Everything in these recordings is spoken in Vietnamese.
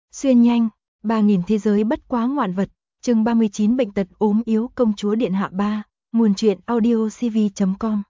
Xuyên nhanh, 3000 thế giới bất quá ngoạn vật, chương 39 bệnh tật ốm yếu công chúa điện hạ 3, nguồn truyện audiocv.com.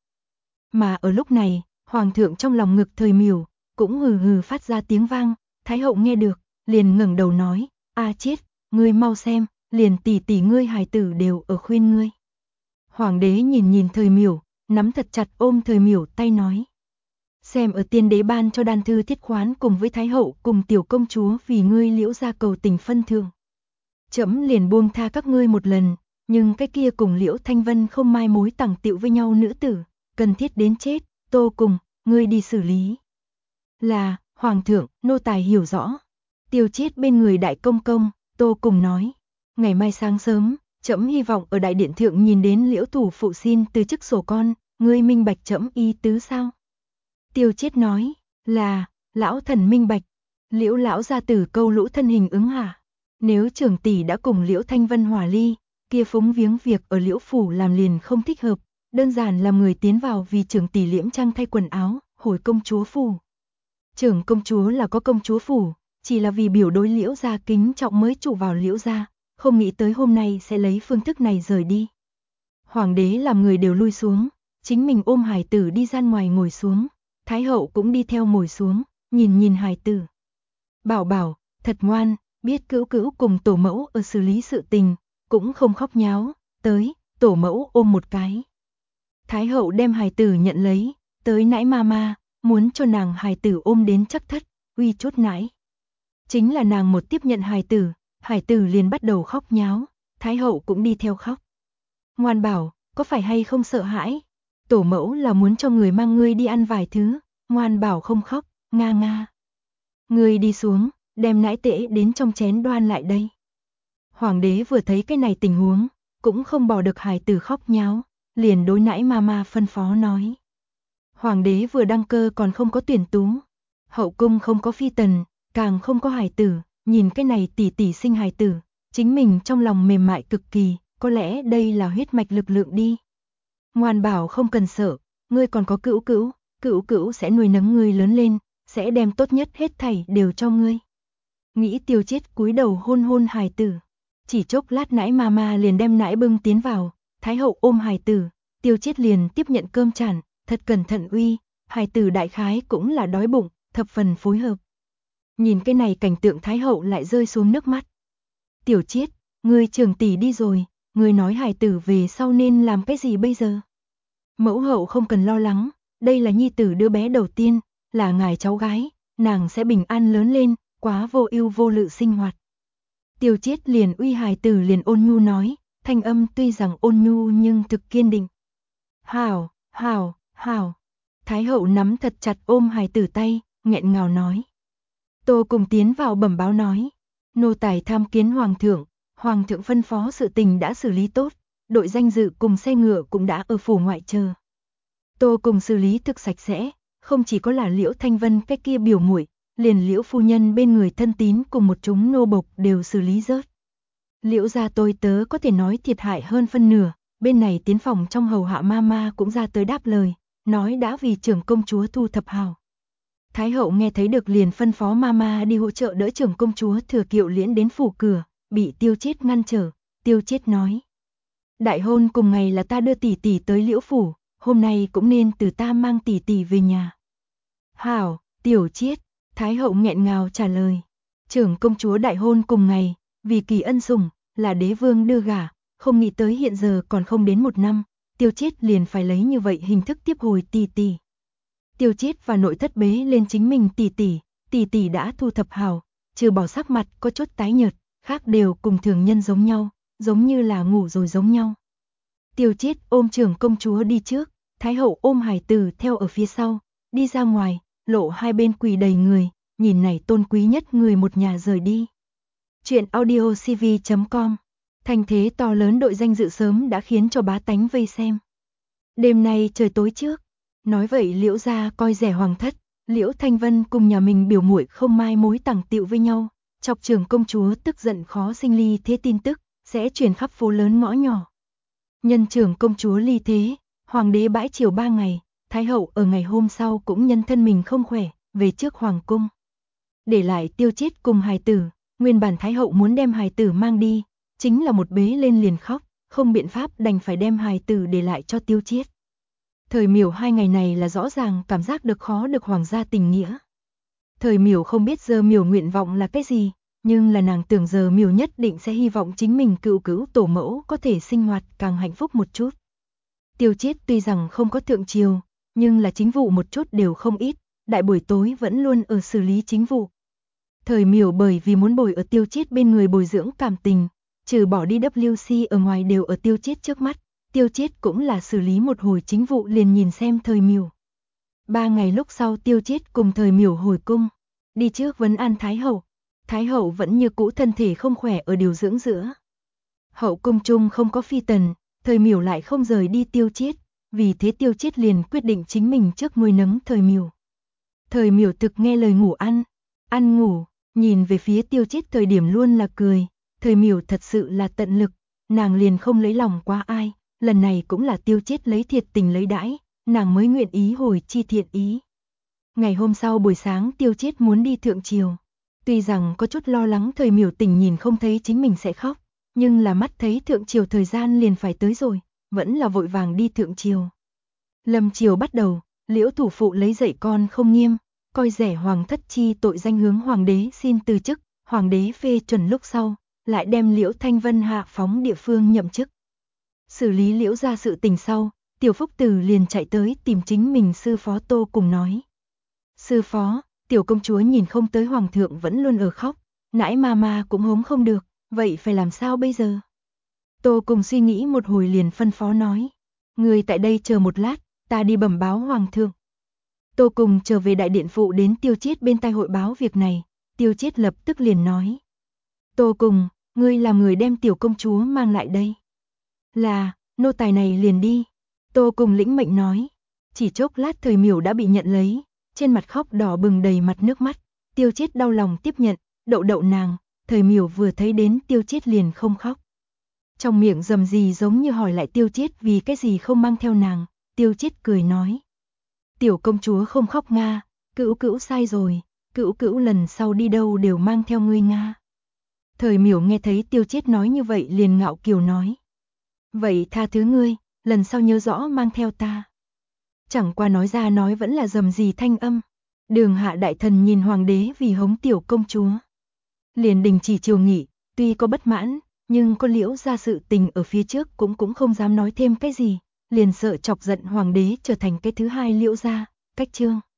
Mà ở lúc này, hoàng thượng trong lòng ngực Thời Miểu cũng hừ hừ phát ra tiếng vang, Thái hậu nghe được, liền ngẩng đầu nói: "A chết, ngươi mau xem, liền tỷ tỷ ngươi hài tử đều ở khuyên ngươi." Hoàng đế nhìn nhìn Thời Miểu, nắm thật chặt ôm Thời Miểu tay nói: "Xem ở tiên đế ban cho đan thư thiết khoán cùng với Thái hậu cùng tiểu công chúa vì ngươi Liễu gia cầu tình phân thượng. Trẫm liền buông tha các ngươi một lần, nhưng cái kia cùng Liễu Thanh Vân không mai mối tẳng tựu với nhau nữ tử, cần thiết đến chết, Tô cùng, ngươi đi xử lý." "Là, hoàng thượng, nô tài hiểu rõ." Tiêu Chiết bên người đại công công, Tô cùng nói: "Ngày mai sáng sớm, trẫm hy vọng ở đại điện thượng nhìn đến Liễu thủ phụ xin từ chức sổ con, ngươi minh bạch trẫm ý tứ sao?" Tiêu Chiết nói: "Là, lão thần minh bạch." Liễu lão gia tử câu lũ thân hình ứng hạ. Nếu trưởng tỷ đã cùng Liễu Thanh Vân hòa ly, kia phúng viếng việc ở Liễu phủ làm liền không thích hợp, đơn giản làm người tiến vào vì trưởng tỷ liễm trang thay quần áo, hồi công chúa phủ. Trưởng công chúa là có công chúa phủ, chỉ là vì biểu đối Liễu gia kính trọng mới trụ vào Liễu gia, không nghĩ tới hôm nay sẽ lấy phương thức này rời đi. Hoàng đế làm người đều lui xuống, chính mình ôm hài tử đi ra ngoài ngồi xuống. Thái hậu cũng đi theo ngồi xuống, nhìn nhìn hài tử. "Bảo bảo, thật ngoan, biết cữu cữu cùng tổ mẫu ở xử lý sự tình, cũng không khóc nháo, tới, tổ mẫu ôm một cái." Thái hậu đem hài tử nhận lấy, tới nãi mama, muốn cho nàng hài tử ôm đến chắc thất, uy chút nãi. Chính là nàng một tiếp nhận hài tử liền bắt đầu khóc nháo, Thái hậu cũng đi theo khóc. "Ngoan bảo, có phải hay không sợ hãi? Tổ mẫu là muốn cho người mang ngươi đi ăn vài thứ." Ngoan bảo không khóc, nga nga. "Ngươi đi xuống, đem nãi tễ đến trong chén đoan lại đây." Hoàng đế vừa thấy cái này tình huống, cũng không bỏ được hài tử khóc nháo, liền đối nãi mama phân phó nói. Hoàng đế vừa đăng cơ còn không có tuyển tú, hậu cung không có phi tần, càng không có hài tử, nhìn cái này tỷ tỷ sinh hài tử, chính mình trong lòng mềm mại cực kỳ, có lẽ đây là huyết mạch lực lượng đi. "Ngoan bảo không cần sợ, ngươi còn có cữu cữu, cữu cữu sẽ nuôi nấng ngươi lớn lên, sẽ đem tốt nhất hết thảy đều cho ngươi." Nghĩ Tiêu Chiết cúi đầu hôn hôn hài tử. Chỉ chốc lát nãi mama liền đem nãi bưng tiến vào, Thái hậu ôm hài tử, Tiêu Chiết liền tiếp nhận cơm chản, thật cẩn thận uy, hài tử đại khái cũng là đói bụng, thập phần phối hợp. Nhìn cái này cảnh tượng Thái hậu lại rơi xuống nước mắt. "Tiểu Chiết, ngươi trưởng tỷ đi rồi, ngươi nói hài tử về sau nên làm cái gì bây giờ?" "Mẫu hậu không cần lo lắng, đây là nhi tử đứa bé đầu tiên, là ngài cháu gái, nàng sẽ bình an lớn lên, quá vô ưu vô lự sinh hoạt." Tiêu Chiết liền uy hài tử liền ôn nhu nói, thanh âm tuy rằng ôn nhu nhưng thực kiên định. "Hảo, hảo, hảo." Thái hậu nắm thật chặt ôm hài tử tay, nghẹn ngào nói. Tô cùng tiến vào bẩm báo nói, nô tài tham kiến hoàng thượng phân phó sự tình đã xử lý tốt, đội danh dự cùng xe ngựa cũng đã ở phủ ngoại chờ. Tô cùng xử lý thực sạch sẽ, không chỉ có là Liễu Thanh Vân cái kia biểu muội, liền Liễu phu nhân bên người thân tín cùng một chúng nô bộc đều xử lý rớt. Liễu gia tôi tớ có thể nói thiệt hại hơn phân nửa, bên này tiến phòng trong hầu hạ mama cũng ra tới đáp lời, nói đã vì trưởng công chúa thu thập hào. Thái hậu nghe thấy được liền phân phó mama đi hỗ trợ đỡ trưởng công chúa thừa kiệu liễn đến phủ cửa, bị Tiêu Chiết ngăn trở. Tiêu Chiết nói, đại hôn cùng ngày là ta đưa tỷ tỷ tới Liễu phủ, hôm nay cũng nên từ ta mang tỷ tỷ về nhà. Hảo, Tiểu Chiết, Thái hậu nghẹn ngào trả lời. Trưởng công chúa đại hôn cùng ngày, vì kỳ ân sủng, là đế vương đưa gả, không nghĩ tới hiện giờ còn không đến 1 năm, Tiêu Chiết liền phải lấy như vậy hình thức tiếp hồi tỷ tỷ. Tiêu Chiết và nội thất bế lên chính mình tỷ tỷ đã thu thập hào, trừ bỏ sắc mặt có chút tái nhợt, khác đều cùng thường nhân giống nhau, giống như là ngủ rồi giống nhau. Tiêu Chiết ôm trưởng công chúa đi trước, Thái hậu ôm hài tử theo ở phía sau, đi ra ngoài, lộ hai bên quỳ đầy người, nhìn này tôn quý nhất người một nhà rời đi. Chuyện audiocv.com. Thành thế to lớn đội danh dự sớm đã khiến cho bá tánh vây xem. Đêm nay trời tối trước, nói vậy Liễu gia coi rẻ hoàng thất, Liễu Thanh Vân cùng nhà mình biểu muội không mai mối tẳng tựu với nhau, chọc trưởng công chúa tức giận khó sinh ly thế tin tức, sẽ truyền khắp phố lớn ngõ nhỏ. Nhân trưởng công chúa ly thế, hoàng đế bãi triều 3 ngày, Thái hậu ở ngày hôm sau cũng nhân thân mình không khỏe, về trước hoàng cung. Để lại Tiêu Chiết cùng hài tử, Nguyên bản Thái hậu muốn đem hài tử mang đi, chính là một bế lên liền khóc, không biện pháp đành phải đem hài tử để lại cho Tiêu Chiết. Thời Miểu 2 ngày này là rõ ràng cảm giác được khó được hoàng gia tình nghĩa. Thời Miểu không biết giờ Miểu nguyện vọng là cái gì, nhưng là nàng tưởng giờ Miểu nhất định sẽ hy vọng chính mình cựu cữu tổ mẫu có thể sinh hoạt càng hạnh phúc một chút. Tiêu Chiết tuy rằng không có thượng triều, nhưng là chính vụ một chút đều không ít, đại buổi tối vẫn luôn ở xử lý chính vụ. Thời Miểu bởi vì muốn bồi ở Tiêu Chiết bên người bồi dưỡng cảm tình, trừ bỏ đi WC ở ngoài đều ở Tiêu Chiết trước mắt, Tiêu Chiết cũng là xử lý một hồi chính vụ liền nhìn xem Thời Miểu. 3 ngày lúc sau Tiêu Chiết cùng Thời Miểu hồi cung, đi trước vấn an Thái hậu. Thái hậu vẫn như cũ thân thể không khỏe ở điều dưỡng giữa. Hậu cung chung không có phi tần, Thời Miểu lại không rời đi Tiêu Chiết, vì thế Tiêu Chiết liền quyết định chính mình trước nuôi nấng Thời Miểu. Thời Miểu thực nghe lời ngủ ăn ngủ, nhìn về phía Tiêu Chiết thời điểm luôn là cười, Thời Miểu thật sự là tận lực, nàng liền không lấy lòng qua ai, lần này cũng là Tiêu Chiết lấy thiệt tình lấy đãi, nàng mới nguyện ý hồi chi thiện ý. Ngày hôm sau buổi sáng Tiêu Chiết muốn đi thượng triều, tuy rằng có chút lo lắng Thời Miểu tình nhìn không thấy chính mình sẽ khóc, nhưng là mắt thấy thượng triều thời gian liền phải tới rồi, vẫn là vội vàng đi thượng triều. Lâm triều bắt đầu, Liễu thủ phụ lấy dạy con không nghiêm, coi rẻ hoàng thất chi tội danh hướng hoàng đế xin từ chức, hoàng đế phê chuẩn lúc sau, lại đem Liễu Thanh Vân hạ phóng địa phương nhậm chức. Xử lý Liễu ra sự tình sau, Tiểu Phúc Tử liền chạy tới tìm chính mình sư phó Tô cùng nói. Sư phó, tiểu công chúa nhìn không tới hoàng thượng vẫn luôn ở khóc, nãi ma cũng hống không được, vậy phải làm sao bây giờ? Tô cùng suy nghĩ một hồi liền phân phó nói. Người tại đây chờ một lát, ta đi bẩm báo hoàng thượng. Tô cùng trở về đại điện phụ đến Tiêu Chiết bên tai hội báo việc này, Tiêu Chiết lập tức liền nói. Tô cùng, ngươi làm người đem tiểu công chúa mang lại đây. Là, nô tài này liền đi. Tô cùng lĩnh mệnh nói. Chỉ chốc lát Thời Miểu đã bị nhận lấy, trên mặt khóc đỏ bừng đầy mặt nước mắt. Tiêu Chiết đau lòng tiếp nhận, đậu nàng, Thời Miểu vừa thấy đến Tiêu Chiết liền không khóc. Trong miệng rầm gì giống như hỏi lại Tiêu Chiết vì cái gì không mang theo nàng, Tiêu Chiết cười nói. Tiểu công chúa không khóc Nga, cữu cữu sai rồi, cữu cữu lần sau đi đâu đều mang theo ngươi Nga. Thời Miểu nghe thấy Tiêu Chiết nói như vậy liền ngạo kiều nói. Vậy tha thứ ngươi, lần sau nhớ rõ mang theo ta. Chẳng qua nói ra nói vẫn là rầm gì thanh âm. Đường hạ đại thần nhìn hoàng đế vì hống tiểu công chúa. Liền đình chỉ triều nghỉ, tuy có bất mãn, nhưng có Liễu ra sự tình ở phía trước cũng không dám nói thêm cái gì, liền sợ chọc giận hoàng đế trở thành cái thứ hai Liễu ra, cách chương.